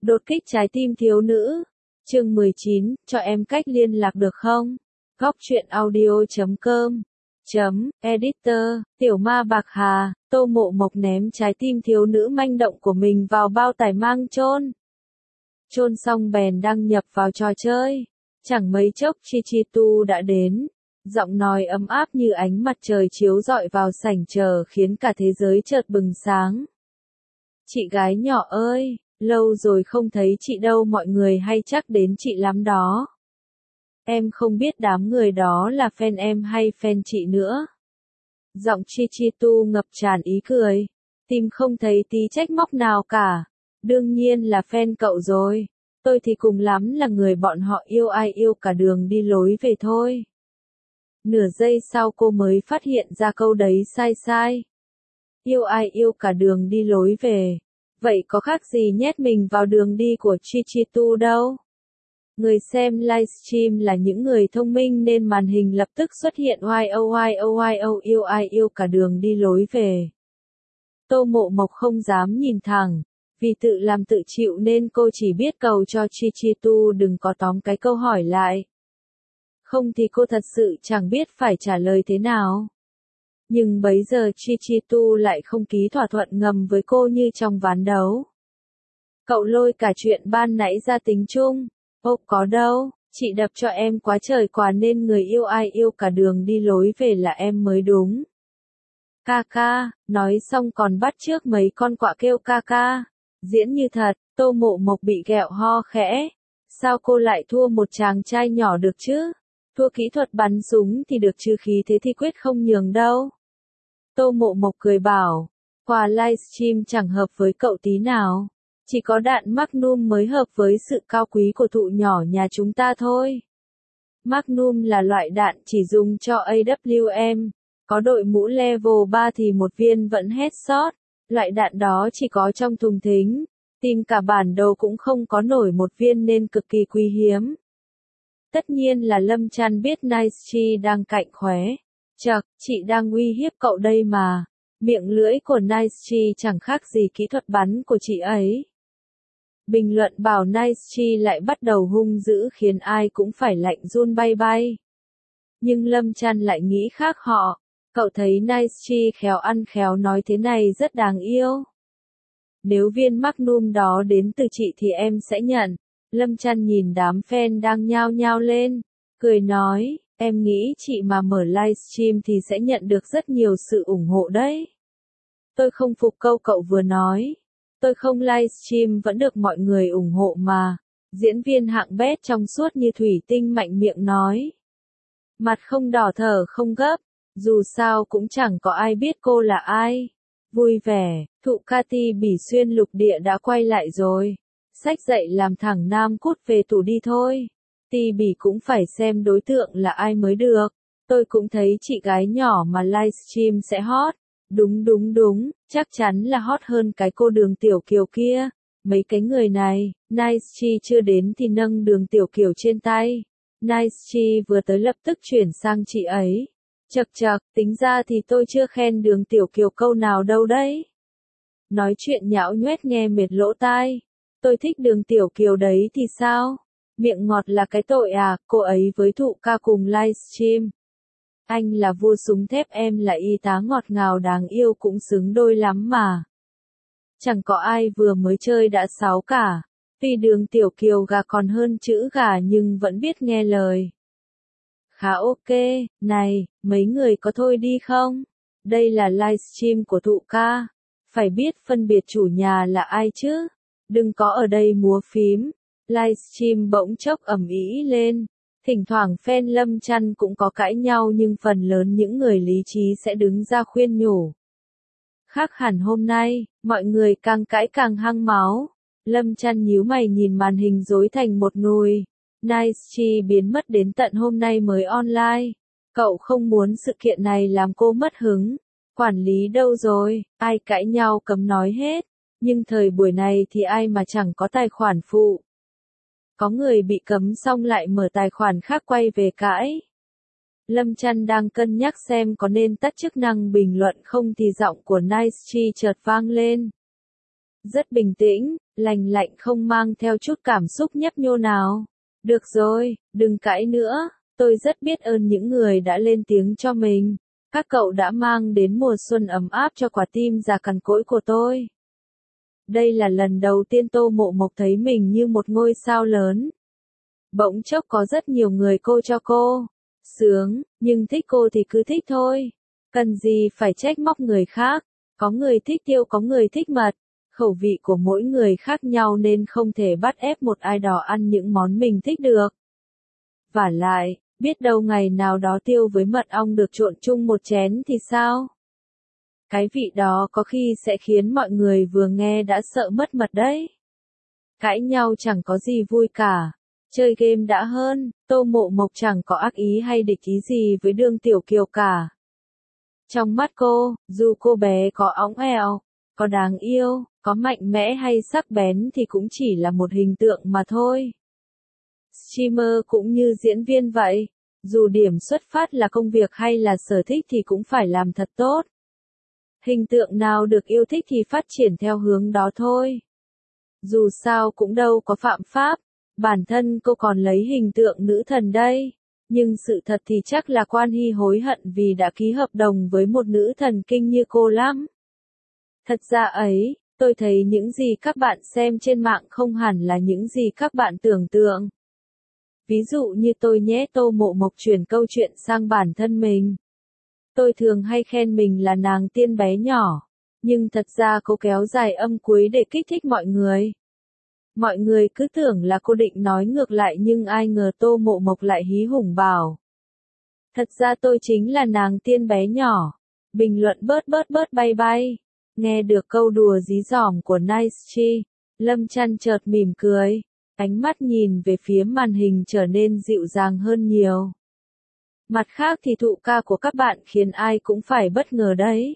Đột kích trái tim thiếu nữ. Chương 19, cho em cách liên lạc được không? Góc truyện audio.com Editor, Tiểu Ma Bạc Hà, Tô Mộ Mộc ném trái tim thiếu nữ manh động của mình vào bao tải mang chôn. Chôn xong bèn đăng nhập vào trò chơi. Chẳng mấy chốc Chichitu đã đến. Giọng nói ấm áp như ánh mặt trời chiếu rọi vào sảnh chờ khiến cả thế giới chợt bừng sáng. Chị gái nhỏ ơi, lâu rồi không thấy chị đâu, mọi người hay chắc đến chị lắm đó. Em không biết đám người đó là fan em hay fan chị nữa. Giọng Chichitu ngập tràn ý cười. Tim không thấy tí trách móc nào cả. Đương nhiên là fan cậu rồi. Tôi thì cùng lắm là người bọn họ yêu ai yêu cả đường đi lối về thôi. Nửa giây sau cô mới phát hiện ra câu đấy sai. Yêu ai yêu cả đường đi lối về. Vậy có khác gì nhét mình vào đường đi của Chichitu đâu. Người xem livestream là những người thông minh nên màn hình lập tức xuất hiện YO yêu ai yêu cả đường đi lối về. Tô Mộ Mộc không dám nhìn thẳng. Vì tự làm tự chịu nên cô chỉ biết cầu cho Chichitu đừng có tóm cái câu hỏi lại. Không thì cô thật sự chẳng biết phải trả lời thế nào. Nhưng bấy giờ Chichitu lại không ký thỏa thuận ngầm với cô như trong ván đấu. Cậu lôi cả chuyện ban nãy ra tính chung. Ô có đâu, chị đập cho em quá trời quà nên người yêu ai yêu cả đường đi lối về là em mới đúng. Ca ca, nói xong còn bắt chước mấy con quạ kêu ca ca. Diễn như thật, Tô Mộ Mộc bị ghẹo ho khẽ. Sao cô lại thua một chàng trai nhỏ được chứ? Thua kỹ thuật bắn súng thì được chứ khí thế thì quyết không nhường đâu. Tô Mộ Mộc cười bảo, quà livestream chẳng hợp với cậu tí nào. Chỉ có đạn Magnum mới hợp với sự cao quý của thụ nhỏ nhà chúng ta thôi. Magnum là loại đạn chỉ dùng cho AWM. Có đội mũ level 3 thì một viên vẫn headshot. Loại đạn đó chỉ có trong thùng thính. Tìm cả bản đồ cũng không có nổi một viên nên cực kỳ quý hiếm. Tất nhiên là Lâm Trăn biết Nice Chi đang cạnh khóe. Chậc, chị đang uy hiếp cậu đây mà. Miệng lưỡi của Nice Chi chẳng khác gì kỹ thuật bắn của chị ấy. Bình luận bảo Nice Chi lại bắt đầu hung dữ khiến ai cũng phải lạnh run bay bay. Nhưng Lâm Trăn lại nghĩ khác họ. Cậu thấy Nice Chi khéo ăn khéo nói thế này rất đáng yêu. Nếu viên Magnum đó đến từ chị thì em sẽ nhận. Lâm Trăn nhìn đám fan đang nhao nhao lên. Cười nói, em nghĩ chị mà mở livestream thì sẽ nhận được rất nhiều sự ủng hộ đấy. Tôi không phục câu cậu vừa nói. Tôi không livestream vẫn được mọi người ủng hộ mà. Diễn viên hạng bét trong suốt như thủy tinh mạnh miệng nói. Mặt không đỏ thở không gấp. Dù sao cũng chẳng có ai biết cô là ai. Vui vẻ, thụ Cathy Bỉ xuyên lục địa đã quay lại rồi. Sách dạy làm thẳng nam cút về tủ đi thôi. Ti Bỉ cũng phải xem đối tượng là ai mới được. Tôi cũng thấy chị gái nhỏ mà livestream sẽ hot. Đúng, chắc chắn là hot hơn cái cô Đường Tiểu Kiều kia. Mấy cái người này, Nice Chi chưa đến thì nâng Đường Tiểu Kiều trên tay. Nice Chi vừa tới lập tức chuyển sang chị ấy. Chậc, tính ra thì tôi chưa khen Đường Tiểu Kiều câu nào đâu đấy. Nói chuyện nhão nhoét nghe mệt lỗ tai. Tôi thích Đường Tiểu Kiều đấy thì sao? Miệng ngọt là cái tội à, cô ấy với thụ ca cùng livestream. Anh là vua súng thép em là y tá ngọt ngào đáng yêu cũng xứng đôi lắm mà. Chẳng có ai vừa mới chơi đã sáo cả. Tuy Đường Tiểu Kiều gà còn hơn chữ gà nhưng vẫn biết nghe lời. Khá ok, này, mấy người có thôi đi không? Đây là livestream của thụ ca. Phải biết phân biệt chủ nhà là ai chứ. Đừng có ở đây múa phím. Livestream bỗng chốc ầm ĩ lên. Thỉnh thoảng fan Lâm Trăn cũng có cãi nhau nhưng phần lớn những người lý trí sẽ đứng ra khuyên nhủ. Khác hẳn hôm nay, mọi người càng cãi càng hăng máu. Lâm Trăn nhíu mày nhìn màn hình rối thành một nùi. Nice Chi biến mất đến tận hôm nay mới online. Cậu không muốn sự kiện này làm cô mất hứng. Quản lý đâu rồi, ai cãi nhau cấm nói hết. Nhưng thời buổi này thì ai mà chẳng có tài khoản phụ. Có người bị cấm xong lại mở tài khoản khác quay về cãi. Lâm Trăn đang cân nhắc xem có nên tắt chức năng bình luận không thì giọng của Nice Chi chợt vang lên. Rất bình tĩnh, lành lạnh không mang theo chút cảm xúc nhấp nhô nào. Được rồi, đừng cãi nữa, tôi rất biết ơn những người đã lên tiếng cho mình. Các cậu đã mang đến mùa xuân ấm áp cho quả tim già cằn cỗi của tôi. Đây là lần đầu tiên Tô Mộ Mộc thấy mình như một ngôi sao lớn. Bỗng chốc có rất nhiều người cô cho cô. Sướng, nhưng thích cô thì cứ thích thôi. Cần gì phải trách móc người khác. Có người thích tiêu có người thích mật. Khẩu vị của mỗi người khác nhau nên không thể bắt ép một ai đó ăn những món mình thích được. Vả lại, biết đâu ngày nào đó tiêu với mật ong được trộn chung một chén thì sao? Cái vị đó có khi sẽ khiến mọi người vừa nghe đã sợ mất mật đấy. Cãi nhau chẳng có gì vui cả. Chơi game đã hơn, Tô Mộ Mộc chẳng có ác ý hay địch ý gì với Đường Tiểu Kiều cả. Trong mắt cô, dù cô bé có óng eo, có đáng yêu, có mạnh mẽ hay sắc bén thì cũng chỉ là một hình tượng mà thôi. Streamer cũng như diễn viên vậy, dù điểm xuất phát là công việc hay là sở thích thì cũng phải làm thật tốt. Hình tượng nào được yêu thích thì phát triển theo hướng đó thôi. Dù sao cũng đâu có phạm pháp, bản thân cô còn lấy hình tượng nữ thần đây. Nhưng sự thật thì chắc là Quan Hy hối hận vì đã ký hợp đồng với một nữ thần kinh như cô lắm. Thật ra ấy, tôi thấy những gì các bạn xem trên mạng không hẳn là những gì các bạn tưởng tượng. Ví dụ như tôi nhé, Tô Mộ Mộc chuyển câu chuyện sang bản thân mình. Tôi thường hay khen mình là nàng tiên bé nhỏ, nhưng thật ra cô kéo dài âm cuối để kích thích mọi người. Mọi người cứ tưởng là cô định nói ngược lại nhưng ai ngờ Tô Mộ Mộc lại hí hủng bảo. Thật ra tôi chính là nàng tiên bé nhỏ. Bình luận bớt bay bay. Nghe được câu đùa dí dỏm của Nice Chi, Lâm Chăn chợt mỉm cười. Ánh mắt nhìn về phía màn hình trở nên dịu dàng hơn nhiều. Mặt khác thì thụ ca của các bạn khiến ai cũng phải bất ngờ đấy.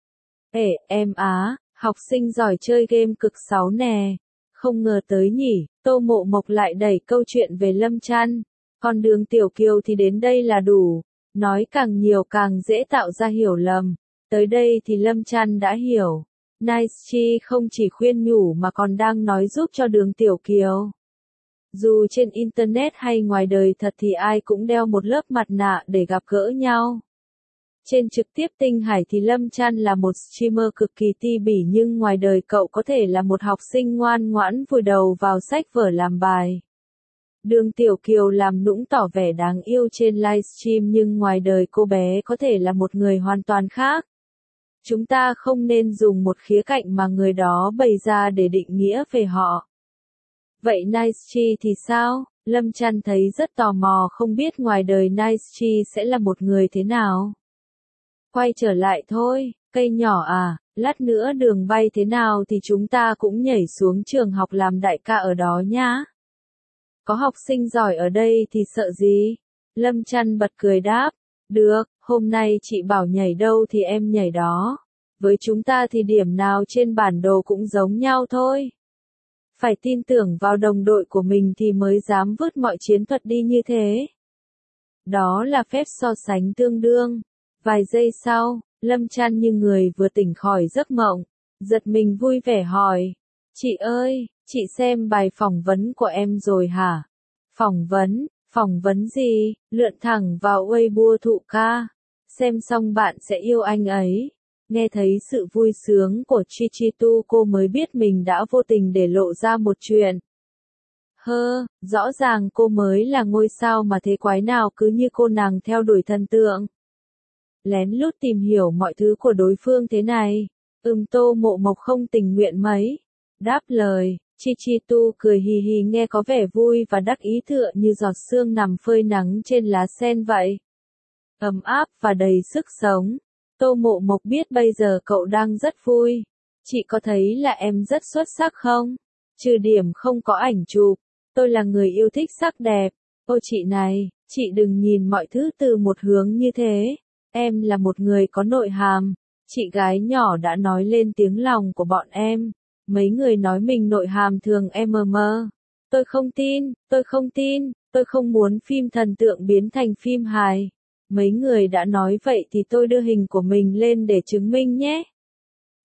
Ê, em á, học sinh giỏi chơi game cực 6 nè. Không ngờ tới nhỉ, Tô Mộ Mộc lại đẩy câu chuyện về Lâm Chăn. Còn Đường Tiểu Kiều thì đến đây là đủ. Nói càng nhiều càng dễ tạo ra hiểu lầm. Tới đây thì Lâm Chăn đã hiểu. Nice Chi không chỉ khuyên nhủ mà còn đang nói giúp cho Đường Tiểu Kiều. Dù trên Internet hay ngoài đời thật thì ai cũng đeo một lớp mặt nạ để gặp gỡ nhau. Trên trực tiếp Tinh Hải thì Lâm Chăn là một streamer cực kỳ ti bỉ nhưng ngoài đời cậu có thể là một học sinh ngoan ngoãn vùi đầu vào sách vở làm bài. Đường Tiểu Kiều làm nũng tỏ vẻ đáng yêu trên livestream nhưng ngoài đời cô bé có thể là một người hoàn toàn khác. Chúng ta không nên dùng một khía cạnh mà người đó bày ra để định nghĩa về họ. Vậy Nice Chi thì sao? Lâm Chăn thấy rất tò mò không biết ngoài đời Nice Chi sẽ là một người thế nào. Quay trở lại thôi, cây nhỏ à, lát nữa đường bay thế nào thì chúng ta cũng nhảy xuống trường học làm đại ca ở đó nhá. Có học sinh giỏi ở đây thì sợ gì? Lâm Chăn bật cười đáp, được, hôm nay chị bảo nhảy đâu thì em nhảy đó. Với chúng ta thì điểm nào trên bản đồ cũng giống nhau thôi. Phải tin tưởng vào đồng đội của mình thì mới dám vứt mọi chiến thuật đi như thế. Đó là phép so sánh tương đương. Vài giây sau, Lâm Chăn như người vừa tỉnh khỏi giấc mộng, giật mình vui vẻ hỏi. Chị ơi, chị xem bài phỏng vấn của em rồi hả? Phỏng vấn gì? Lượn thẳng vào Weibo thụ ca. Xem xong bạn sẽ yêu anh ấy. Nghe thấy sự vui sướng của Chichitu cô mới biết mình đã vô tình để lộ ra một chuyện. Rõ ràng cô mới là ngôi sao mà thế quái nào cứ như cô nàng theo đuổi thần tượng. Lén lút tìm hiểu mọi thứ của đối phương thế này. Tô Mộ Mộc không tình nguyện mấy. Đáp lời, Chichitu cười hì hì nghe có vẻ vui và đắc ý tựa như giọt sương nằm phơi nắng trên lá sen vậy. Ấm áp và đầy sức sống. Tô Mộ Mộc biết bây giờ cậu đang rất vui. Chị có thấy là em rất xuất sắc không? Trừ điểm không có ảnh chụp. Tôi là người yêu thích sắc đẹp. Ôi chị này, chị đừng nhìn mọi thứ từ một hướng như thế. Em là một người có nội hàm. Chị gái nhỏ đã nói lên tiếng lòng của bọn em. Mấy người nói mình nội hàm thường mờ. Tôi không tin, tôi không muốn phim thần tượng biến thành phim hài. Mấy người đã nói vậy thì tôi đưa hình của mình lên để chứng minh nhé.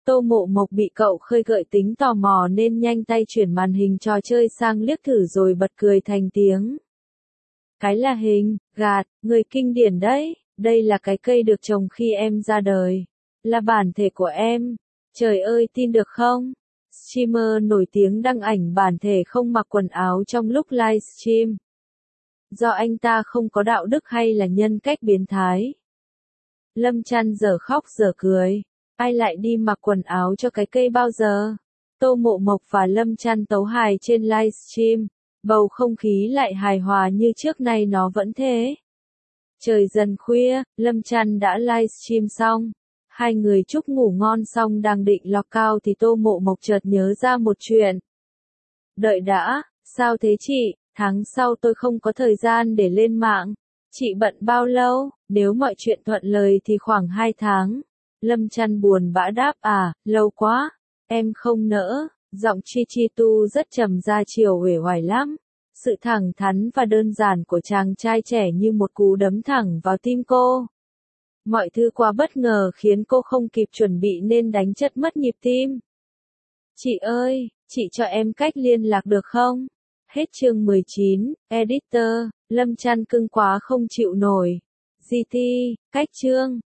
Tô Mộ Mộc bị cậu khơi gợi tính tò mò nên nhanh tay chuyển màn hình trò chơi sang liếc thử rồi bật cười thành tiếng. Cái là hình, gạt, người kinh điển đấy, đây là cái cây được trồng khi em ra đời. Là bản thể của em. Trời ơi tin được không? Streamer nổi tiếng đăng ảnh bản thể không mặc quần áo trong lúc livestream. Do anh ta không có đạo đức hay là nhân cách biến thái? Lâm Chăn giờ khóc giờ cười. Ai lại đi mặc quần áo cho cái cây bao giờ? Tô Mộ Mộc và Lâm Chăn tấu hài trên livestream. Bầu không khí lại hài hòa như trước nay nó vẫn thế. Trời dần khuya, Lâm Chăn đã livestream xong. Hai người chúc ngủ ngon xong đang định log out thì Tô Mộ Mộc chợt nhớ ra một chuyện. Đợi đã, sao thế chị? Tháng sau tôi không có thời gian để lên mạng. Chị bận bao lâu? Nếu mọi chuyện thuận lời thì khoảng 2 tháng. Lâm Chăn buồn bã đáp lâu quá. Em không nỡ. Giọng Chi Chi Tu rất trầm ra chiều uể oải lắm. Sự thẳng thắn và đơn giản của chàng trai trẻ như một cú đấm thẳng vào tim cô. Mọi thứ quá bất ngờ khiến cô không kịp chuẩn bị nên đánh chất mất nhịp tim. Chị ơi, chị cho em cách liên lạc được không? Hết chương 19, Editor, Lâm Chăn cưng quá không chịu nổi. GT, cách chương.